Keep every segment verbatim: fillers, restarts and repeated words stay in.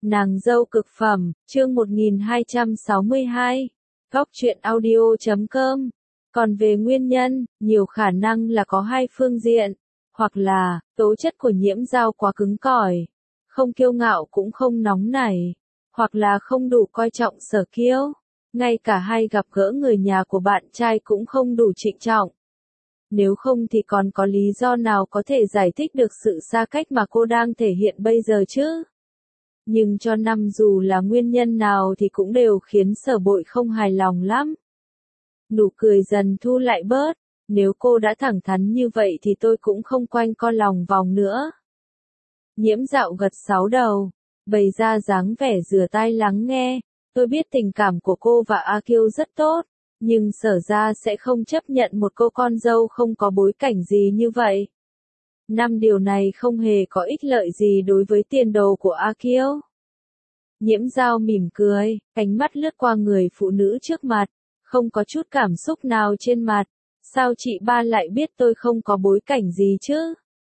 Nàng dâu cực phẩm, chương một nghìn hai trăm sáu mươi hai, góc truyện audio chấm com. Còn về nguyên nhân, nhiều khả năng là có hai phương diện, hoặc là, tố chất của Nhiễm Dao quá cứng cỏi, không kiêu ngạo cũng không nóng nảy, hoặc là không đủ coi trọng Sở Kiêu, ngay cả hai gặp gỡ người nhà của bạn trai cũng không đủ trịnh trọng. Nếu không thì còn có lý do nào có thể giải thích được sự xa cách mà cô đang thể hiện bây giờ chứ? Nhưng cho năm dù là nguyên nhân nào thì cũng đều khiến Sở Bội không hài lòng lắm. Nụ cười dần thu lại bớt, nếu cô đã thẳng thắn như vậy thì tôi cũng không quanh co lòng vòng nữa. Nhiễm Dạo gật sáu đầu, bày ra dáng vẻ rửa tai lắng nghe, tôi biết tình cảm của cô và A Kiêu rất tốt, nhưng Sở ra sẽ không chấp nhận một cô con dâu không có bối cảnh gì như vậy. Năm điều này không hề có ích lợi gì đối với tiền đồ của A Kiêu. Nhiễm Dao mỉm cười, ánh mắt lướt qua người phụ nữ trước mặt, không có chút cảm xúc nào trên mặt. Sao chị ba lại biết tôi không có bối cảnh gì chứ?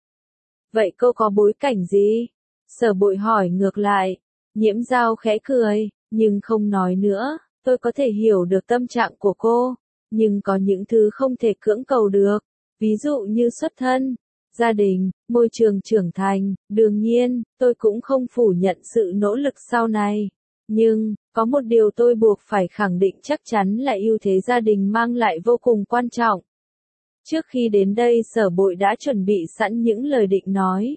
Vậy cô có bối cảnh gì? Sở Bội hỏi ngược lại. Nhiễm Dao khẽ cười, nhưng không nói nữa. Tôi có thể hiểu được tâm trạng của cô, nhưng có những thứ không thể cưỡng cầu được. Ví dụ như xuất thân, gia đình, môi trường trưởng thành. Đương nhiên, tôi cũng không phủ nhận sự nỗ lực sau này. Nhưng, có một điều tôi buộc phải khẳng định chắc chắn là ưu thế gia đình mang lại vô cùng quan trọng. Trước khi đến đây Sở Bội đã chuẩn bị sẵn những lời định nói.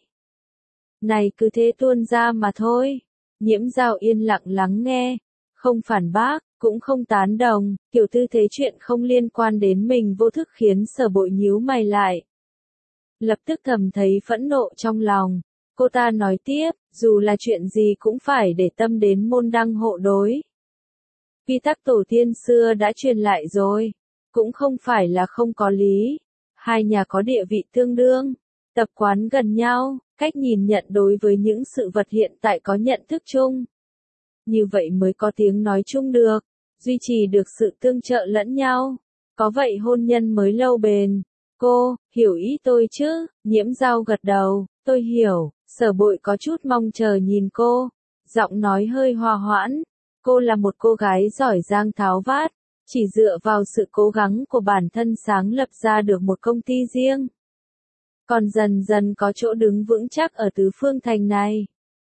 Này cứ thế tuôn ra mà thôi. Nhiễm Dao yên lặng lắng nghe, không phản bác, cũng không tán đồng, kiểu tư thế chuyện không liên quan đến mình vô thức khiến Sở Bội nhíu mày lại. Lập tức thầm thấy phẫn nộ trong lòng. Cô ta nói tiếp, dù là chuyện gì cũng phải để tâm đến môn đăng hộ đối. Quy tắc tổ tiên xưa đã truyền lại rồi, cũng không phải là không có lý. Hai nhà có địa vị tương đương, tập quán gần nhau, cách nhìn nhận đối với những sự vật hiện tại có nhận thức chung. Như vậy mới có tiếng nói chung được, duy trì được sự tương trợ lẫn nhau. Có vậy hôn nhân mới lâu bền. Cô, hiểu ý tôi chứ? Nhiễm Dao gật đầu, tôi hiểu. Sở Bội có chút mong chờ nhìn cô, giọng nói hơi hòa hoãn. Cô là một cô gái giỏi giang tháo vát, chỉ dựa vào sự cố gắng của bản thân sáng lập ra được một công ty riêng. Còn dần dần có chỗ đứng vững chắc ở tứ phương thành này.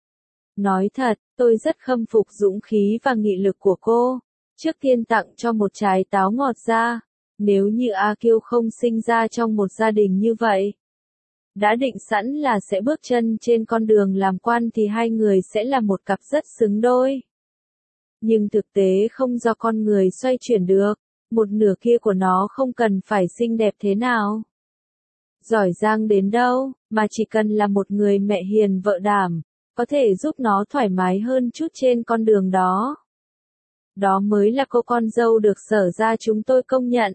Nói thật, tôi rất khâm phục dũng khí và nghị lực của cô. Trước tiên tặng cho một trái táo ngọt ra. Nếu như A Kiêu không sinh ra trong một gia đình như vậy, đã định sẵn là sẽ bước chân trên con đường làm quan thì hai người sẽ là một cặp rất xứng đôi. Nhưng thực tế không do con người xoay chuyển được, một nửa kia của nó không cần phải xinh đẹp thế nào, giỏi giang đến đâu, mà chỉ cần là một người mẹ hiền vợ đảm, có thể giúp nó thoải mái hơn chút trên con đường đó. Đó mới là cô con dâu được Sở ra chúng tôi công nhận.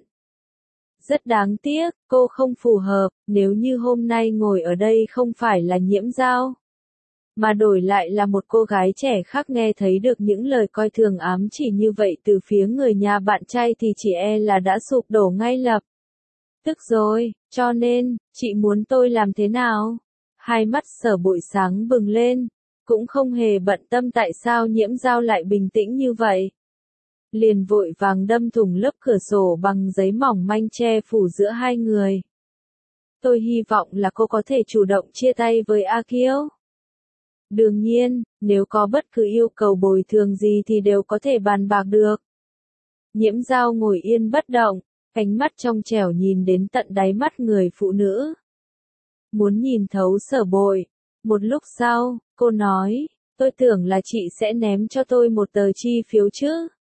Rất đáng tiếc, cô không phù hợp. Nếu như hôm nay ngồi ở đây không phải là Nhiễm Dao, mà đổi lại là một cô gái trẻ khác nghe thấy được những lời coi thường ám chỉ như vậy từ phía người nhà bạn trai thì chỉ e là đã sụp đổ ngay lập tức rồi. Cho nên, chị muốn tôi làm thế nào? Hai mắt Sở Bội sáng bừng lên, cũng không hề bận tâm tại sao Nhiễm Dao lại bình tĩnh như vậy. Liền vội vàng đâm thủng lớp cửa sổ bằng giấy mỏng manh che phủ giữa hai người. Tôi hy vọng là cô có thể chủ động chia tay với A Kiêu. Đương nhiên, nếu có bất cứ yêu cầu bồi thường gì thì đều có thể bàn bạc được. Nhiễm Dao ngồi yên bất động, ánh mắt trong trẻo nhìn đến tận đáy mắt người phụ nữ. Muốn nhìn thấu Sở Bội. Một lúc sau, cô nói, tôi tưởng là chị sẽ ném cho tôi một tờ chi phiếu chứ.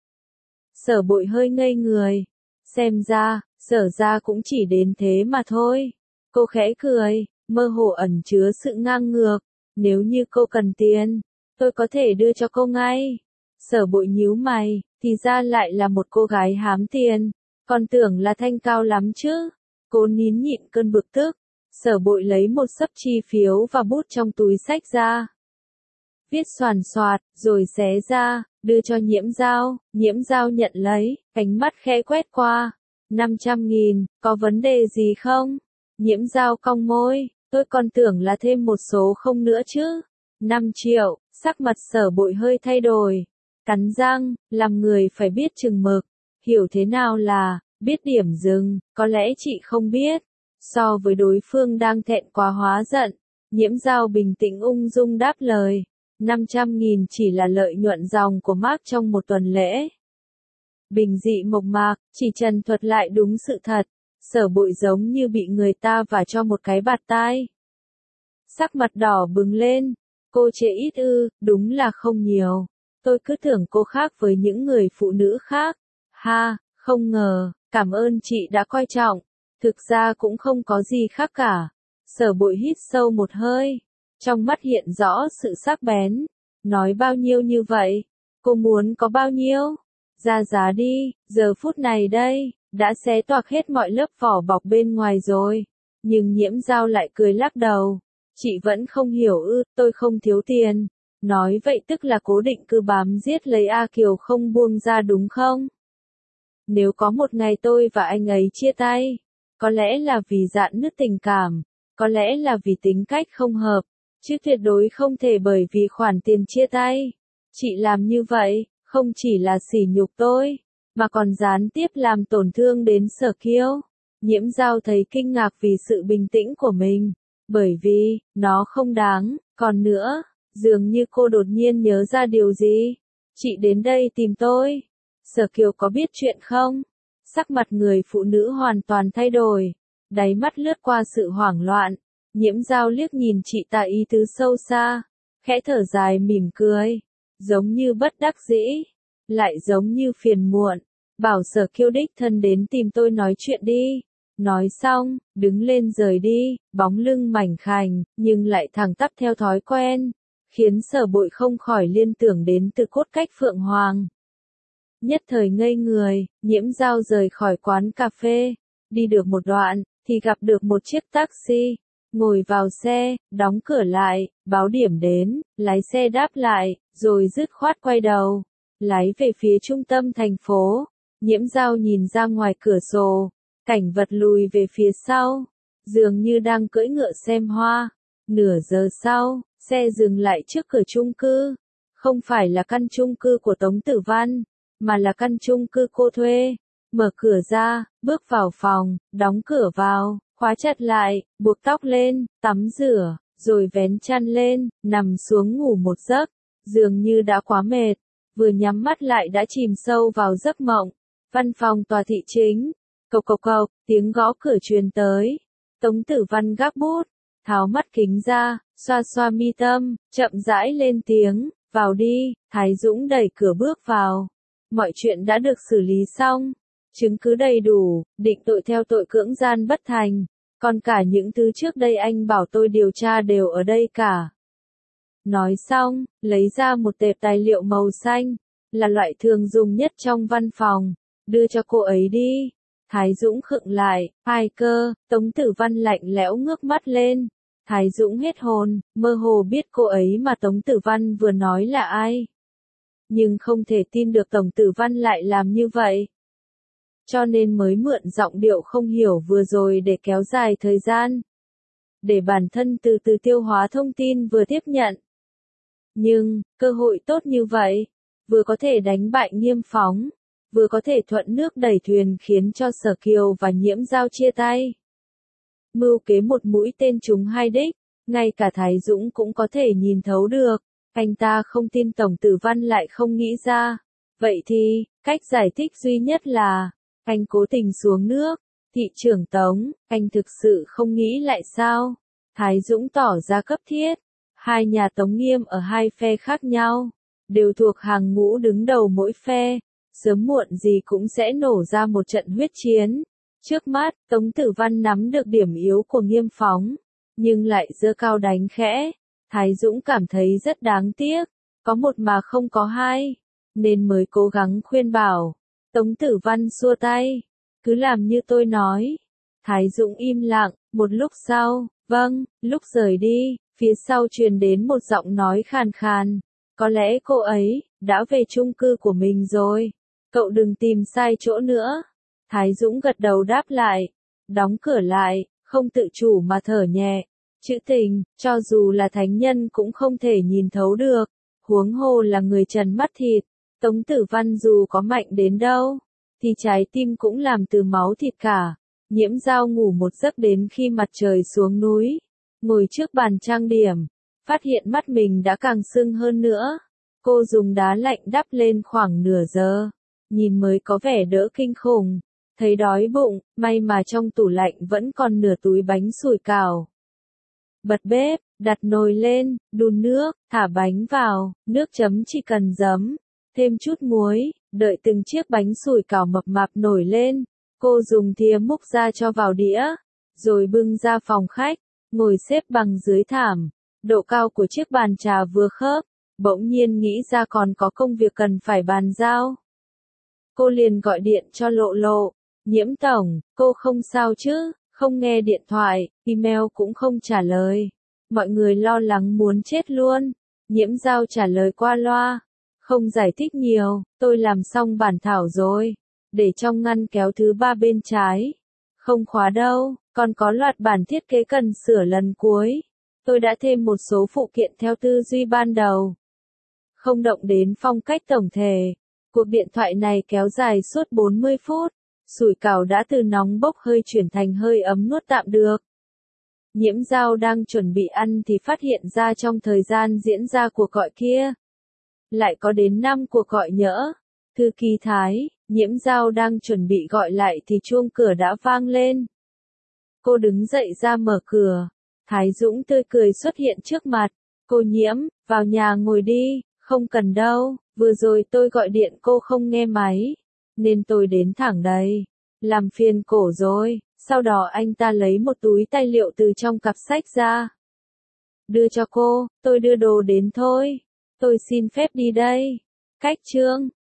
Sở Bội hơi ngây người. Xem ra, Sở ra cũng chỉ đến thế mà thôi. Cô khẽ cười, mơ hồ ẩn chứa sự ngang ngược. Nếu như cô cần tiền, tôi có thể đưa cho cô ngay. Sở Bội nhíu mày, thì ra lại là một cô gái hám tiền. Còn tưởng là thanh cao lắm chứ. Cô nín nhịn cơn bực tức. Sở Bội lấy một xấp chi phiếu và bút trong túi xách ra. Viết xoàn xoạt, rồi xé ra, đưa cho Nhiễm Dao. Nhiễm Dao nhận lấy, ánh mắt khẽ quét qua. năm trăm nghìn, có vấn đề gì không? Nhiễm Dao cong môi, tôi còn tưởng là thêm một số không nữa chứ. năm triệu, Sắc mặt Sở Bội hơi thay đổi, cắn răng, làm người phải biết chừng mực, hiểu thế nào là biết điểm dừng, có lẽ chị không biết. So với đối phương đang thẹn quá hóa giận, Nhiễm Dao bình tĩnh ung dung đáp lời, năm trăm nghìn chỉ là lợi nhuận ròng của Mark trong một tuần lễ. Bình dị mộc mạc, chỉ trần thuật lại đúng sự thật. Sở Bội giống như bị người ta vả cho một cái bạt tai. Sắc mặt đỏ bừng lên, cô chê ít ư, đúng là không nhiều. Tôi cứ tưởng cô khác với những người phụ nữ khác. Ha, không ngờ, cảm ơn chị đã coi trọng. Thực ra cũng không có gì khác cả. Sở Bội hít sâu một hơi, trong mắt hiện rõ sự sắc bén. Nói bao nhiêu như vậy? Cô muốn có bao nhiêu? Ra giá đi, giờ phút này đây, đã xé toạc hết mọi lớp vỏ bọc bên ngoài rồi. Nhưng Nhiễm Dao lại cười lắc đầu. Chị vẫn không hiểu ư, tôi không thiếu tiền. Nói vậy tức là cố định cứ bám giết lấy A Kiều không buông ra đúng không? Nếu có một ngày tôi và anh ấy chia tay, có lẽ là vì dạn nứt tình cảm, có lẽ là vì tính cách không hợp, chứ tuyệt đối không thể bởi vì khoản tiền chia tay. Chị làm như vậy, không chỉ là sỉ nhục tôi, mà còn gián tiếp làm tổn thương đến Sở Kiêu. Nhiễm Dao thấy kinh ngạc vì sự bình tĩnh của mình, bởi vì, nó không đáng. Còn nữa, dường như cô đột nhiên nhớ ra điều gì. Chị đến đây tìm tôi. Sở Kiều có biết chuyện không? Sắc mặt người phụ nữ hoàn toàn thay đổi, đáy mắt lướt qua sự hoảng loạn. Nhiễm Dao liếc nhìn chị ta ý tứ sâu xa, khẽ thở dài mỉm cười, giống như bất đắc dĩ, lại giống như phiền muộn. Bảo Sở Kiêu đích thân đến tìm tôi nói chuyện đi. Nói xong, đứng lên rời đi, bóng lưng mảnh khảnh, nhưng lại thẳng tắp theo thói quen, khiến Sở Bội không khỏi liên tưởng đến từ cốt cách Phượng Hoàng. Nhất thời ngây người, Nhiễm Dao rời khỏi quán cà phê, đi được một đoạn, thì gặp được một chiếc taxi, ngồi vào xe, đóng cửa lại, báo điểm đến, lái xe đáp lại, rồi dứt khoát quay đầu, lái về phía trung tâm thành phố. Nhiễm Dao nhìn ra ngoài cửa sổ, cảnh vật lùi về phía sau, dường như đang cưỡi ngựa xem hoa. Nửa giờ sau, xe dừng lại trước cửa chung cư, không phải là căn chung cư của Tống Tử Văn, mà là căn chung cư cô thuê. Mở cửa ra, bước vào phòng, đóng cửa vào, khóa chặt lại, buộc tóc lên, tắm rửa, rồi vén chăn lên, nằm xuống ngủ một giấc, dường như đã quá mệt, vừa nhắm mắt lại đã chìm sâu vào giấc mộng. Văn phòng tòa thị chính, cộc cộc cộc, tiếng gõ cửa truyền tới. Tống Tử Văn gác bút, tháo mắt kính ra, xoa xoa mi tâm, chậm rãi lên tiếng, vào đi. Thái Dũng đẩy cửa bước vào. Mọi chuyện đã được xử lý xong, chứng cứ đầy đủ, định tội theo tội cưỡng gian bất thành, còn cả những thứ trước đây anh bảo tôi điều tra đều ở đây cả. Nói xong, lấy ra một tệp tài liệu màu xanh, là loại thường dùng nhất trong văn phòng, đưa cho cô ấy đi. Thái Dũng khựng lại, ai cơ? Tống Tử Văn lạnh lẽo ngước mắt lên. Thái Dũng hết hồn, mơ hồ biết cô ấy mà Tống Tử Văn vừa nói là ai. Nhưng không thể tin được Tống Tử Văn lại làm như vậy. Cho nên mới mượn giọng điệu không hiểu vừa rồi để kéo dài thời gian. Để bản thân từ từ tiêu hóa thông tin vừa tiếp nhận. Nhưng, cơ hội tốt như vậy, vừa có thể đánh bại Nghiêm Phóng, vừa có thể thuận nước đẩy thuyền khiến cho Sở Kiều và Nhiễm Dao chia tay. Mưu kế một mũi tên trúng hai đích, ngay cả Thái Dũng cũng có thể nhìn thấu được. Anh ta không tin Tống Tử Văn lại không nghĩ ra. Vậy thì, cách giải thích duy nhất là, anh cố tình xuống nước. Thị trưởng Tống, anh thực sự không nghĩ lại sao? Thái Dũng tỏ ra cấp thiết. Hai nhà Tống Nghiêm ở hai phe khác nhau, đều thuộc hàng ngũ đứng đầu mỗi phe. Sớm muộn gì cũng sẽ nổ ra một trận huyết chiến. Trước mắt, Tống Tử Văn nắm được điểm yếu của Nghiêm Phóng, nhưng lại giơ cao đánh khẽ. Thái Dũng cảm thấy rất đáng tiếc, có một mà không có hai, nên mới cố gắng khuyên bảo. Tống Tử Văn xua tay, cứ làm như tôi nói. Thái Dũng im lặng, một lúc sau, vâng, lúc rời đi, phía sau truyền đến một giọng nói khàn khàn. Có lẽ cô ấy đã về chung cư của mình rồi, cậu đừng tìm sai chỗ nữa. Thái Dũng gật đầu đáp lại, đóng cửa lại, không tự chủ mà thở nhẹ. Chữ tình, cho dù là thánh nhân cũng không thể nhìn thấu được. Huống hồ là người trần mắt thịt, Tống Tử Văn dù có mạnh đến đâu, thì trái tim cũng làm từ máu thịt cả. Nhiễm Dao ngủ một giấc đến khi mặt trời xuống núi, ngồi trước bàn trang điểm, phát hiện mắt mình đã càng sưng hơn nữa. Cô dùng đá lạnh đắp lên khoảng nửa giờ, nhìn mới có vẻ đỡ kinh khủng. Thấy đói bụng, may mà trong tủ lạnh vẫn còn nửa túi bánh sủi cảo. Bật bếp, đặt nồi lên, đun nước, thả bánh vào, nước chấm chỉ cần giấm, thêm chút muối, đợi từng chiếc bánh sủi cảo mập mạp nổi lên. Cô dùng thìa múc ra cho vào đĩa, rồi bưng ra phòng khách, ngồi xếp bằng dưới thảm. Độ cao của chiếc bàn trà vừa khớp, bỗng nhiên nghĩ ra còn có công việc cần phải bàn giao. Cô liền gọi điện cho Lộ Lộ. Nhiễm tổng, cô không sao chứ? Không nghe điện thoại, email cũng không trả lời. Mọi người lo lắng muốn chết luôn. Nhiễm Dao trả lời qua loa, không giải thích nhiều. Tôi làm xong bản thảo rồi, để trong ngăn kéo thứ ba bên trái. Không khóa đâu, còn có loạt bản thiết kế cần sửa lần cuối. Tôi đã thêm một số phụ kiện theo tư duy ban đầu, không động đến phong cách tổng thể. Cuộc điện thoại này kéo dài suốt bốn mươi phút. Sủi cảo đã từ nóng bốc hơi chuyển thành hơi ấm nuốt tạm được. Nhiễm Dao đang chuẩn bị ăn thì phát hiện ra trong thời gian diễn ra cuộc gọi kia, lại có đến năm cuộc gọi nhỡ. Thư ký Thái, Nhiễm Dao đang chuẩn bị gọi lại thì chuông cửa đã vang lên. Cô đứng dậy ra mở cửa. Thái Dũng tươi cười xuất hiện trước mặt. Cô Nhiễm, vào nhà ngồi đi. Không cần đâu, vừa rồi tôi gọi điện cô không nghe máy, nên tôi đến thẳng đây. Làm phiền cổ rồi. Sau đó anh ta lấy một túi tài liệu từ trong cặp sách ra, đưa cho cô. Tôi đưa đồ đến thôi. Tôi xin phép đi đây. Cách chương